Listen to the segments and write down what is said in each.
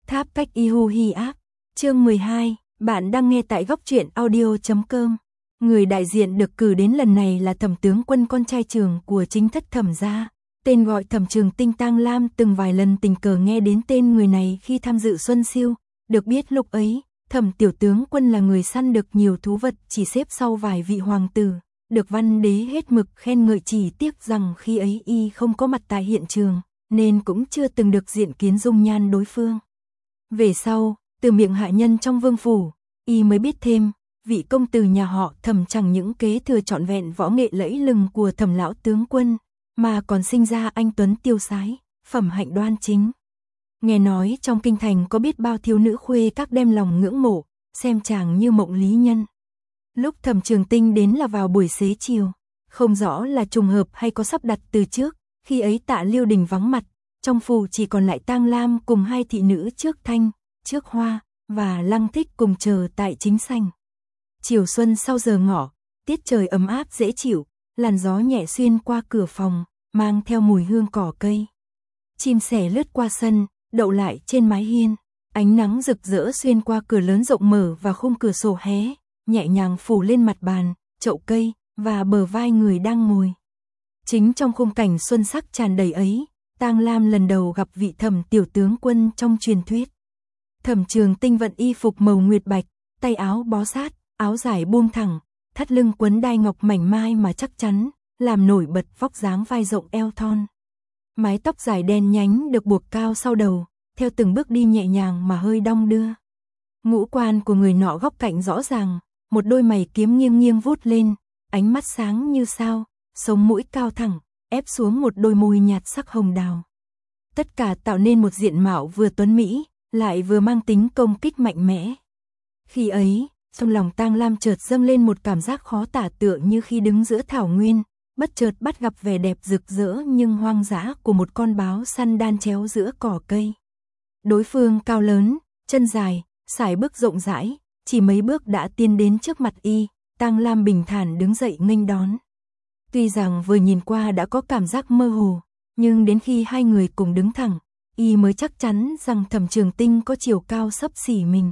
Tháp cách Ihu Hi ác. Chương 12, bạn đang nghe tại góc truyện audio.com. Người đại diện được cử đến lần này là Thẩm tướng quân, con trai trưởng của chính thất Thẩm gia. Tên gọi Thẩm Trường Tinh. Tang Lam từng vài lần tình cờ nghe đến tên người này khi tham dự Xuân Siêu, được biết lúc ấy, Thẩm tiểu tướng quân là người săn được nhiều thú vật, chỉ xếp sau vài vị hoàng tử, được văn đế hết mực khen ngợi, chỉ tiếc rằng khi ấy y không có mặt tại hiện trường, nên cũng chưa từng được diện kiến dung nhan đối phương. Về sau, từ miệng hạ nhân trong vương phủ, y mới biết thêm, vị công tử nhà họ Thẩm chẳng những kế thừa trọn vẹn võ nghệ lẫy lừng của Thẩm lão tướng quân, mà còn sinh ra anh tuấn tiêu sái, phẩm hạnh đoan chính. Nghe nói trong kinh thành có biết bao thiếu nữ khuê các đem lòng ngưỡng mộ, xem chàng như mộng lý nhân. Lúc Thẩm Trường Tinh đến là vào buổi xế chiều, không rõ là trùng hợp hay có sắp đặt từ trước, khi ấy Tạ Liêu Đình vắng mặt, trong phủ chỉ còn lại Tang Lam cùng hai thị nữ Trước Thanh, Trước Hoa và Lăng Thích cùng chờ tại chính sảnh. Chiều xuân sau giờ ngọ, tiết trời ấm áp dễ chịu, làn gió nhẹ xuyên qua cửa phòng, mang theo mùi hương cỏ cây. Chim sẻ lướt qua sân, đậu lại trên mái hiên, ánh nắng rực rỡ xuyên qua cửa lớn rộng mở và khung cửa sổ hé, nhẹ nhàng phủ lên mặt bàn, chậu cây và bờ vai người đang ngồi. Chính trong khung cảnh xuân sắc tràn đầy ấy, Tang Lam lần đầu gặp vị Thẩm tiểu tướng quân trong truyền thuyết. Thẩm Trường Tinh vận y phục màu nguyệt bạch, tay áo bó sát, áo dài buông thẳng, thắt lưng quấn đai ngọc mảnh mai mà chắc chắn, làm nổi bật vóc dáng vai rộng eo thon. Mái tóc dài đen nhánh được buộc cao sau đầu, theo từng bước đi nhẹ nhàng mà hơi đong đưa. Ngũ quan của người nọ góc cạnh rõ ràng, một đôi mày kiếm nghiêng nghiêng vút lên, ánh mắt sáng như sao, sống mũi cao thẳng, ép xuống một đôi môi nhạt sắc hồng đào. Tất cả tạo nên một diện mạo vừa tuấn mỹ, lại vừa mang tính công kích mạnh mẽ. Khi ấy, trong lòng Tang Lam chợt dâng lên một cảm giác khó tả, tựa như khi đứng giữa thảo nguyên, bất chợt bắt gặp vẻ đẹp rực rỡ nhưng hoang dã của một con báo săn đan chéo giữa cỏ cây. Đối phương cao lớn, chân dài, sải bước rộng rãi, chỉ mấy bước đã tiến đến trước mặt y. Tang Lam bình thản đứng dậy nghênh đón. Tuy rằng vừa nhìn qua đã có cảm giác mơ hồ, nhưng đến khi hai người cùng đứng thẳng, y mới chắc chắn rằng Thẩm Trường Tinh có chiều cao xấp xỉ mình.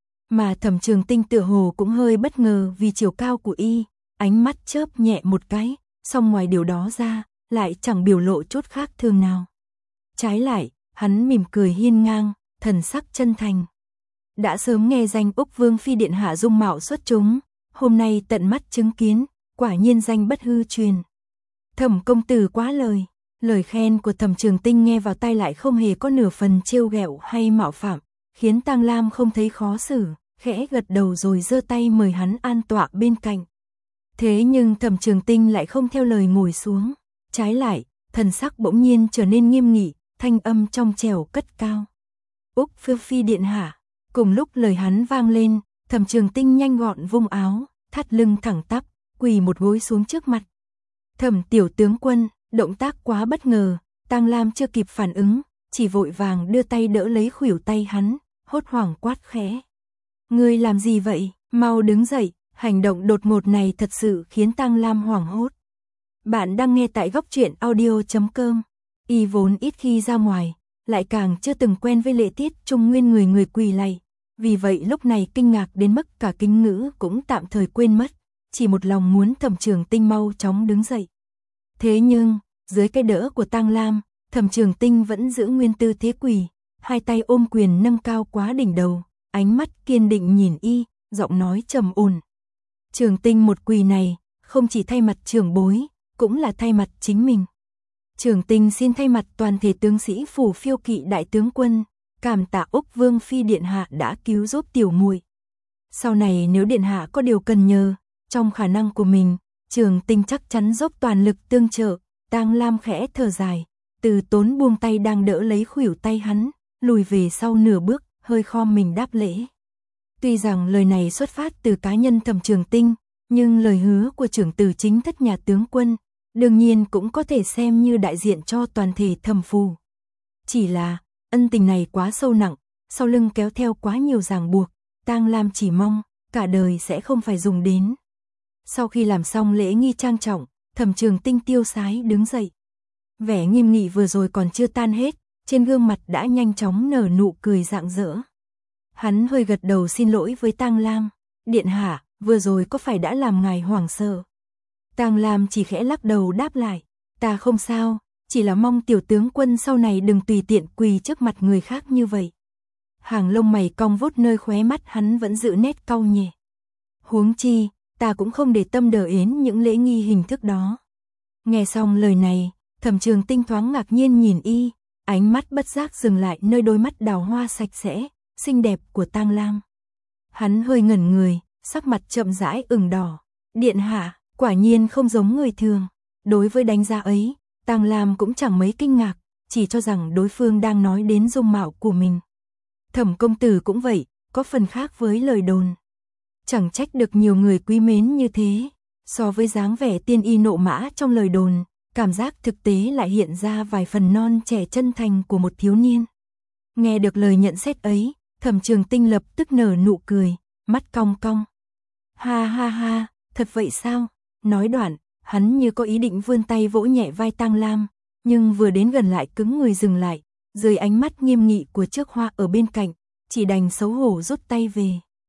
Mà Thẩm Trường Tinh tựa hồ cũng hơi bất ngờ vì chiều cao của y, ánh mắt chớp nhẹ một cái, song ngoài điều đó ra, lại chẳng biểu lộ chút khác thường nào. Trái lại, hắn mỉm cười hiên ngang, thần sắc chân thành. Đã sớm nghe danh Úc Vương Phi điện hạ dung mạo xuất chúng, hôm nay tận mắt chứng kiến, quả nhiên danh bất hư truyền. Thẩm công tử quá lời. Lời khen của Thẩm Trường Tinh nghe vào tai lại không hề có nửa phần trêu ghẹo hay mạo phạm, khiến Tang Lam không thấy khó xử, khẽ gật đầu rồi giơ tay mời hắn an tọa bên cạnh. Thế nhưng Thẩm Trường Tinh lại không theo lời ngồi xuống, trái lại, thần sắc bỗng nhiên trở nên nghiêm nghị, thanh âm trong trẻo cất cao. Úc Vương Phi điện hạ. Cùng lúc lời hắn vang lên, Thẩm Trường Tinh nhanh gọn vung áo, thắt lưng thẳng tắp, quỳ một gối xuống trước mặt. Thẩm tiểu tướng quân. Động tác quá bất ngờ, Tang Lam chưa kịp phản ứng, chỉ vội vàng đưa tay đỡ lấy khuỷu tay hắn, hốt hoảng quát khẽ. Ngươi làm gì vậy? Mau đứng dậy. Hành động đột ngột này thật sự khiến Tang Lam hoảng hốt. Bạn đang nghe tại góc truyện audio.com. Y vốn ít khi ra ngoài, lại càng chưa từng quen với lễ tiết trung nguyên người quỳ lạy. Vì vậy lúc này kinh ngạc đến mức cả kinh ngữ cũng tạm thời quên mất, chỉ một lòng muốn Thẩm Trường Tinh mau chóng đứng dậy. Thế nhưng, dưới cái đỡ của Tang Lam, Thẩm Trường Tinh vẫn giữ nguyên tư thế quỳ, hai tay ôm quyền nâng cao quá đỉnh đầu, ánh mắt kiên định nhìn y, giọng nói trầm ổn. Trường Tinh một quỳ này, không chỉ thay mặt trưởng bối, cũng là thay mặt chính mình. Trường Tinh xin thay mặt toàn thể tướng sĩ phủ Phiêu Kỵ đại tướng quân, cảm tạ Úc Vương Phi điện hạ đã cứu giúp tiểu muội. Sau này nếu điện hạ có điều cần nhờ, trong khả năng của mình, Trường Tinh chắc chắn dốc toàn lực tương trợ. Tang Lam khẽ thở dài, từ tốn buông tay đang đỡ lấy khuỷu tay hắn, lùi về sau nửa bước, hơi khom mình đáp lễ. Tuy rằng lời này xuất phát từ cá nhân Thẩm Trường Tinh, nhưng lời hứa của trưởng tử chính thất nhà tướng quân, đương nhiên cũng có thể xem như đại diện cho toàn thể Thẩm phủ. Chỉ là, ân tình này quá sâu nặng, sau lưng kéo theo quá nhiều ràng buộc, Tang Lam chỉ mong, cả đời sẽ không phải dùng đến. Sau khi làm xong lễ nghi trang trọng, Thẩm Trường Tinh tiêu sái đứng dậy. Vẻ nghiêm nghị vừa rồi còn chưa tan hết, trên gương mặt đã nhanh chóng nở nụ cười rạng rỡ. Hắn hơi gật đầu xin lỗi với Tang Lam. Điện hạ, vừa rồi có phải đã làm ngài hoảng sợ? Tang Lam chỉ khẽ lắc đầu đáp lại. Ta không sao, chỉ là mong tiểu tướng quân sau này đừng tùy tiện quỳ trước mặt người khác như vậy. Hàng lông mày cong vút nơi khóe mắt hắn vẫn giữ nét cau nhẹ. Huống chi, ta cũng không để tâm đờ yến những lễ nghi hình thức đó. Nghe xong lời này, Thẩm Trường Tinh thoáng ngạc nhiên nhìn y, ánh mắt bất giác dừng lại nơi đôi mắt đào hoa sạch sẽ, xinh đẹp của Tang Lam. Hắn hơi ngẩn người, sắc mặt chậm rãi ửng đỏ. Điện hạ, quả nhiên không giống người thường. Đối với đánh giá ấy, Tang Lam cũng chẳng mấy kinh ngạc, chỉ cho rằng đối phương đang nói đến dung mạo của mình. Thẩm công tử cũng vậy, có phần khác với lời đồn. Chẳng trách được nhiều người quý mến như thế. So với dáng vẻ tiên y nộ mã trong lời đồn, cảm giác thực tế lại hiện ra vài phần non trẻ chân thành của một thiếu niên. Nghe được lời nhận xét ấy, Thẩm Trường Tinh lập tức nở nụ cười, mắt cong cong. Ha ha ha, thật vậy sao? Nói đoạn, hắn như có ý định vươn tay vỗ nhẹ vai Tang Lam, nhưng vừa đến gần lại cứng người dừng lại, dưới ánh mắt nghiêm nghị của Trước Hoa ở bên cạnh, chỉ đành xấu hổ rút tay về.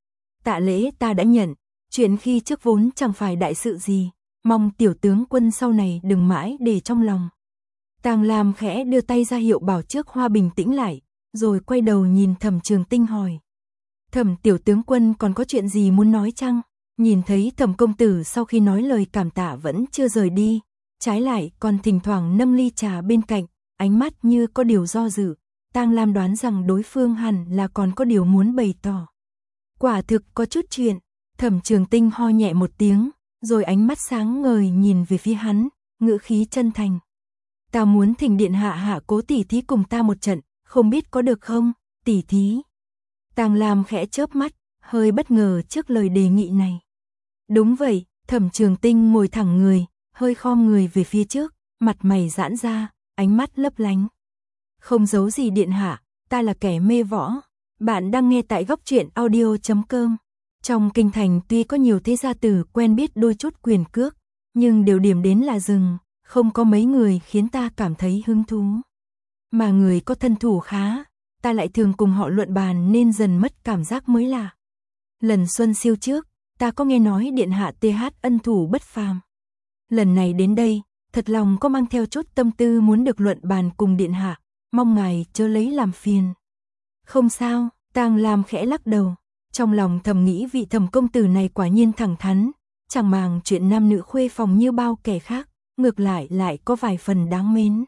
Tạ lễ ta đã nhận, chuyện khi trước vốn chẳng phải đại sự gì, mong tiểu tướng quân sau này đừng mãi để trong lòng. Tang Lam khẽ đưa tay ra hiệu bảo Trước Hoa bình tĩnh lại, rồi quay đầu nhìn Thẩm Trường Tinh hỏi. Thẩm tiểu tướng quân còn có chuyện gì muốn nói chăng? Nhìn thấy Thẩm công tử sau khi nói lời cảm tạ vẫn chưa rời đi, trái lại còn thỉnh thoảng nâng ly trà bên cạnh, ánh mắt như có điều do dự, Tang Lam đoán rằng đối phương hẳn là còn có điều muốn bày tỏ. Quả thực có chút chuyện. Thẩm Trường Tinh ho nhẹ một tiếng, rồi ánh mắt sáng ngời nhìn về phía hắn, ngữ khí chân thành. Ta muốn thỉnh điện hạ hạ cố tỷ thí cùng ta một trận, không biết có được không, tỷ thí. Tang Lam khẽ chớp mắt, hơi bất ngờ trước lời đề nghị này. Đúng vậy, Thẩm Trường Tinh ngồi thẳng người, hơi khom người về phía trước, mặt mày giãn ra, ánh mắt lấp lánh. Không giấu gì điện hạ, ta là kẻ mê võ. Bạn đang nghe tại góc truyện audio.com. Trong kinh thành tuy có nhiều thế gia tử quen biết đôi chút quyền cước, nhưng đều điểm đến là dừng, không có mấy người khiến ta cảm thấy hứng thú. Mà người có thân thủ khá, ta lại thường cùng họ luận bàn nên dần mất cảm giác mới lạ. Lần xuân siêu trước, ta có nghe nói điện hạ TH ân thủ bất phàm. Lần này đến đây, thật lòng có mang theo chút tâm tư muốn được luận bàn cùng điện hạ, mong ngài chớ lấy làm phiền. Không sao, Tang Lam khẽ lắc đầu, trong lòng thầm nghĩ vị Thẩm công tử này quả nhiên thẳng thắn, chẳng màng chuyện nam nữ khuê phòng như bao kẻ khác, ngược lại lại có vài phần đáng mến.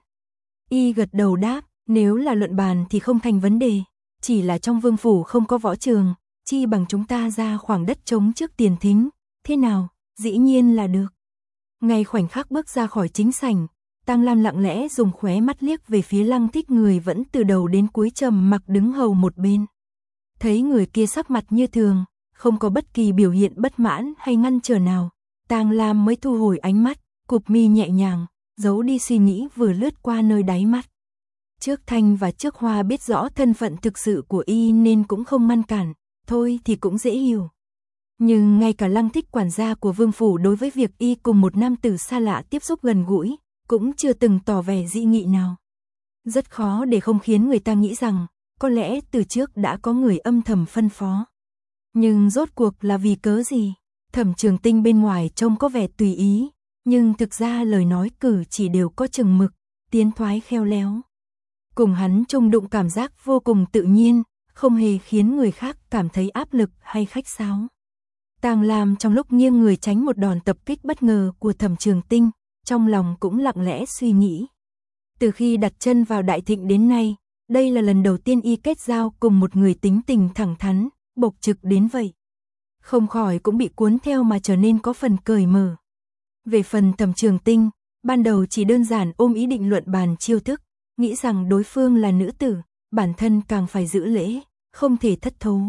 Y gật đầu đáp, nếu là luận bàn thì không thành vấn đề, chỉ là trong vương phủ không có võ trường, chi bằng chúng ta ra khoảng đất trống trước tiền thính, thế nào, dĩ nhiên là được. Ngay khoảnh khắc bước ra khỏi chính sảnh, Tang Lam lặng lẽ dùng khóe mắt liếc về phía Lăng Thích người vẫn từ đầu đến cuối trầm mặc đứng hầu một bên. Thấy người kia sắc mặt như thường, không có bất kỳ biểu hiện bất mãn hay ngăn trở nào, Tang Lam mới thu hồi ánh mắt, cụp mi nhẹ nhàng, giấu đi suy nghĩ vừa lướt qua nơi đáy mắt. Trước Thanh và Trước Hoa biết rõ thân phận thực sự của y nên cũng không ngăn cản, thôi thì cũng dễ hiểu. Nhưng ngay cả Lăng Thích quản gia của vương phủ đối với việc y cùng một nam tử xa lạ tiếp xúc gần gũi, cũng chưa từng tỏ vẻ dị nghị nào. Rất khó để không khiến người ta nghĩ rằng, có lẽ từ trước đã có người âm thầm phân phó. Nhưng rốt cuộc là vì cớ gì? Thẩm Trường Tinh bên ngoài trông có vẻ tùy ý, nhưng thực ra lời nói cử chỉ đều có chừng mực, tiến thoái khéo léo. Cùng hắn chung đụng cảm giác vô cùng tự nhiên, không hề khiến người khác cảm thấy áp lực hay khách sáo. Tang Lam trong lúc nghiêng người tránh một đòn tập kích bất ngờ của Thẩm Trường Tinh, trong lòng cũng lặng lẽ suy nghĩ. Từ khi đặt chân vào Đại Thịnh đến nay, đây là lần đầu tiên y kết giao cùng một người tính tình thẳng thắn, bộc trực đến vậy. Không khỏi cũng bị cuốn theo mà trở nên có phần cởi mở. Về phần Thẩm Trường Tinh, ban đầu chỉ đơn giản ôm ý định luận bàn chiêu thức, nghĩ rằng đối phương là nữ tử, bản thân càng phải giữ lễ, không thể thất thố.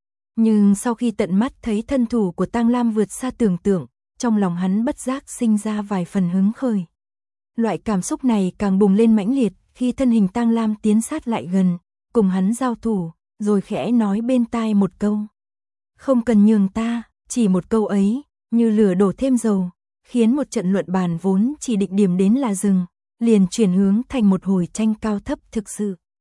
Nhưng sau khi tận mắt thấy thân thủ của Tang Lam vượt xa tưởng tượng, trong lòng hắn bất giác sinh ra vài phần hứng khởi. Loại cảm xúc này càng bùng lên mãnh liệt khi thân hình Tang Lam tiến sát lại gần, cùng hắn giao thủ, rồi khẽ nói bên tai một câu. Không cần nhường ta, chỉ một câu ấy, như lửa đổ thêm dầu, khiến một trận luận bàn vốn chỉ định điểm đến là dừng, liền chuyển hướng thành một hồi tranh cao thấp thực sự.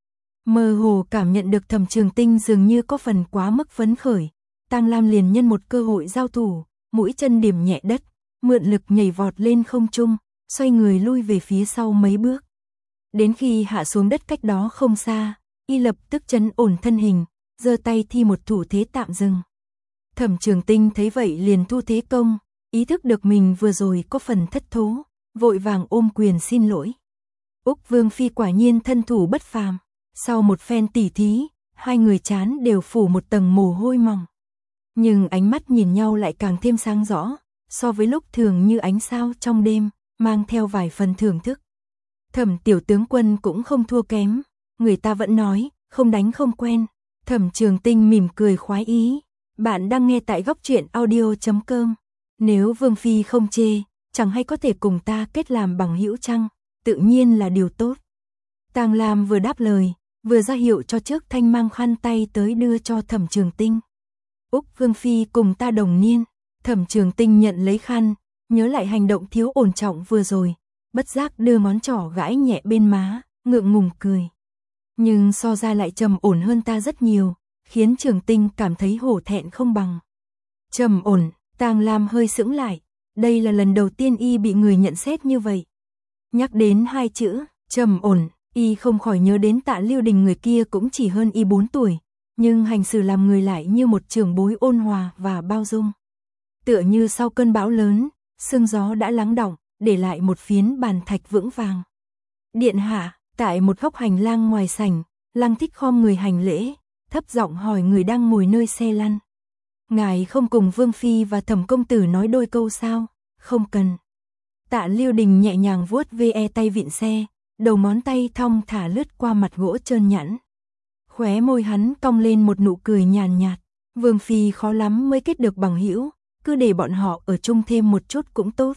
Mơ hồ cảm nhận được Thẩm Trường Tinh dường như có phần quá mức phấn khởi, Tang Lam liền nhân một cơ hội giao thủ, mũi chân điểm nhẹ đất, mượn lực nhảy vọt lên không trung, xoay người lui về phía sau mấy bước. Đến khi hạ xuống đất cách đó không xa, y lập tức trấn ổn thân hình, giơ tay thi một thủ thế tạm dừng. Thẩm Trường Tinh thấy vậy liền thu thế công, ý thức được mình vừa rồi có phần thất thố, vội vàng ôm quyền xin lỗi. Úc Vương Phi quả nhiên thân thủ bất phàm, sau một phen tỉ thí, hai người trán đều phủ một tầng mồ hôi mỏng. Nhưng ánh mắt nhìn nhau lại càng thêm sáng rõ, so với lúc thường như ánh sao trong đêm, mang theo vài phần thưởng thức. Thẩm tiểu tướng quân cũng không thua kém, người ta vẫn nói, không đánh không quen. Thẩm Trường Tinh mỉm cười khoái ý. Bạn đang nghe tại góc truyện audio.com. Nếu Vương Phi không chê, chẳng hay có thể cùng ta kết làm bằng hữu chăng, tự nhiên là điều tốt. Tang Lam vừa đáp lời, vừa ra hiệu cho trước thanh mang khăn tay tới đưa cho Thẩm Trường Tinh. Úc Vương Phi cùng ta đồng niên. Thẩm Trường Tinh nhận lấy khăn, nhớ lại hành động thiếu ổn trọng vừa rồi, bất giác đưa ngón trỏ gãi nhẹ bên má, ngượng ngùng cười. Nhưng so ra lại trầm ổn hơn ta rất nhiều, khiến Trường Tinh cảm thấy hổ thẹn không bằng. Trầm ổn, Tang Lam hơi sững lại, đây là lần đầu tiên y bị người nhận xét như vậy. Nhắc đến hai chữ, trầm ổn, y không khỏi nhớ đến Tạ Lưu Đình, người kia cũng chỉ hơn y 4 tuổi, nhưng hành xử làm người lại như một trưởng bối ôn hòa và bao dung. Tựa như sau cơn bão lớn, sương gió đã lắng đọng, để lại một phiến bàn thạch vững vàng. Điện hạ, tại một góc hành lang ngoài sảnh, Lăng Thích khom người hành lễ, thấp giọng hỏi người đang ngồi nơi xe lăn. Ngài không cùng Vương Phi và Thẩm công tử nói đôi câu sao? Không cần. Tạ Lưu Đình nhẹ nhàng vuốt ve tay vịn xe, đầu ngón tay thong thả lướt qua mặt gỗ trơn nhẵn. Khóe môi hắn cong lên một nụ cười nhàn nhạt. Vương Phi khó lắm mới kết được bằng hữu, cứ để bọn họ ở chung thêm một chút cũng tốt.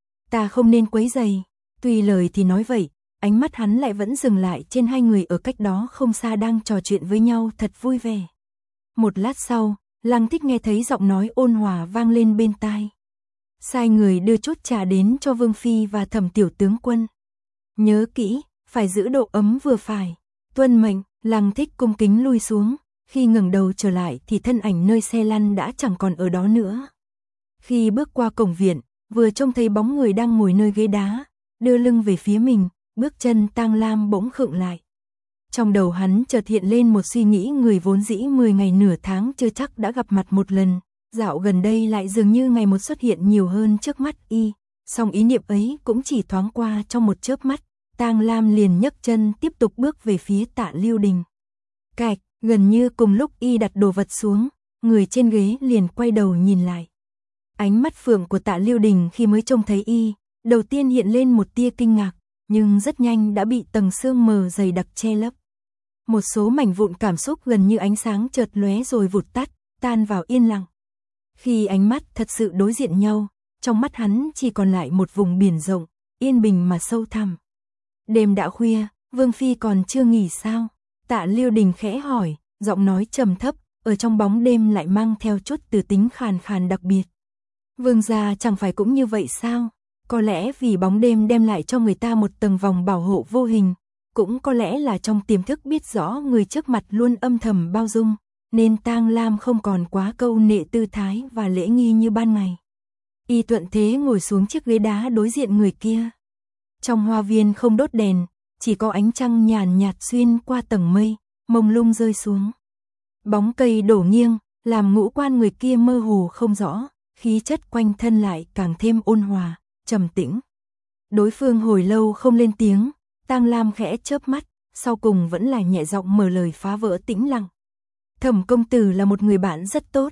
Ta không nên quấy rầy. Tuy lời thì nói vậy, ánh mắt hắn lại vẫn dừng lại trên hai người ở cách đó không xa đang trò chuyện với nhau thật vui vẻ. Một lát sau, Lăng Thích nghe thấy giọng nói ôn hòa vang lên bên tai. Sai người đưa chút trà đến cho Vương Phi và Thẩm tiểu tướng quân. Nhớ kỹ, phải giữ độ ấm vừa phải. Tuân mệnh. Lăng Thích cung kính lui xuống, khi ngẩng đầu trở lại thì thân ảnh nơi xe lăn đã chẳng còn ở đó nữa. Khi bước qua cổng viện, vừa trông thấy bóng người đang ngồi nơi ghế đá, đưa lưng về phía mình, bước chân Tang Lam bỗng khựng lại. Trong đầu hắn chợt hiện lên một suy nghĩ, người vốn dĩ 10 ngày nửa tháng chưa chắc đã gặp mặt một lần, dạo gần đây lại dường như ngày một xuất hiện nhiều hơn trước mắt y, song ý niệm ấy cũng chỉ thoáng qua trong một chớp mắt. Tang Lam liền nhấc chân tiếp tục bước về phía Tạ Lưu Đình. Cạch, gần như cùng lúc y đặt đồ vật xuống, người trên ghế liền quay đầu nhìn lại. Ánh mắt phượng của Tạ Lưu Đình khi mới trông thấy y, đầu tiên hiện lên một tia kinh ngạc, nhưng rất nhanh đã bị tầng sương mờ dày đặc che lấp. Một số mảnh vụn cảm xúc gần như ánh sáng chợt lóe rồi vụt tắt, tan vào yên lặng. Khi ánh mắt thật sự đối diện nhau, trong mắt hắn chỉ còn lại một vùng biển rộng, yên bình mà sâu thẳm. Đêm đã khuya, Vương Phi còn chưa nghỉ sao? Tạ Lưu Đình khẽ hỏi, giọng nói trầm thấp, ở trong bóng đêm lại mang theo chút từ tính khàn khàn đặc biệt. Vương gia chẳng phải cũng như vậy sao? Có lẽ vì bóng đêm đem lại cho người ta một tầng vòng bảo hộ vô hình, cũng có lẽ là trong tiềm thức biết rõ người trước mặt luôn âm thầm bao dung, nên Tang Lam không còn quá câu nệ tư thái và lễ nghi như ban ngày. Y thuận thế ngồi xuống chiếc ghế đá đối diện người kia. Trong hoa viên không đốt đèn, chỉ có ánh trăng nhàn nhạt xuyên qua tầng mây, mông lung rơi xuống. Bóng cây đổ nghiêng, làm ngũ quan người kia mơ hồ không rõ, khí chất quanh thân lại càng thêm ôn hòa, trầm tĩnh. Đối phương hồi lâu không lên tiếng, Tang Lam khẽ chớp mắt, sau cùng vẫn là nhẹ giọng mở lời phá vỡ tĩnh lặng. Thẩm công tử là một người bạn rất tốt.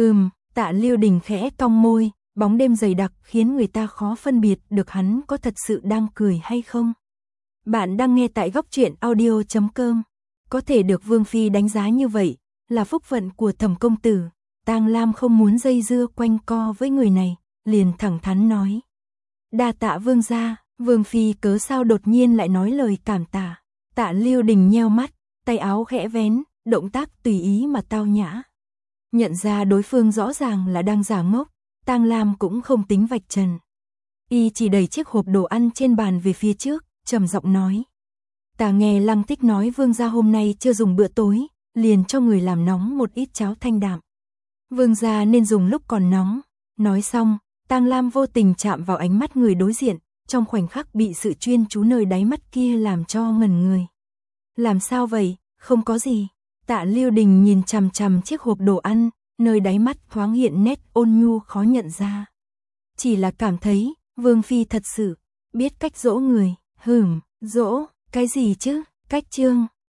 Tạ Lưu Đình khẽ cong môi, bóng đêm dày đặc khiến người ta khó phân biệt được hắn có thật sự đang cười hay không. Bạn đang nghe tại góc truyện audio.com. Có thể được Vương Phi đánh giá như vậy, là phúc phận của Thẩm công tử. Tang Lam không muốn dây dưa quanh co với người này, liền thẳng thắn nói. Đa tạ Vương gia. Vương Phi cớ sao đột nhiên lại nói lời cảm tạ. Tạ Lưu Đình nheo mắt, tay áo khẽ vén, động tác tùy ý mà tao nhã. Nhận ra đối phương rõ ràng là đang giả ngốc, Tang Lam cũng không tính vạch trần. Y chỉ đẩy chiếc hộp đồ ăn trên bàn về phía trước, trầm giọng nói. Ta nghe Lăng Tích nói Vương gia hôm nay chưa dùng bữa tối, liền cho người làm nóng một ít cháo thanh đạm. Vương gia nên dùng lúc còn nóng. Nói xong, Tang Lam vô tình chạm vào ánh mắt người đối diện, trong khoảnh khắc bị sự chuyên chú nơi đáy mắt kia làm cho ngẩn người. Làm sao vậy? Không có gì. Tạ Lưu Đình nhìn chằm chằm chiếc hộp đồ ăn, nơi đáy mắt thoáng hiện nét ôn nhu khó nhận ra. Chỉ là cảm thấy, Vương phi thật sự biết cách dỗ người. Dỗ, cái gì chứ? Cách Trương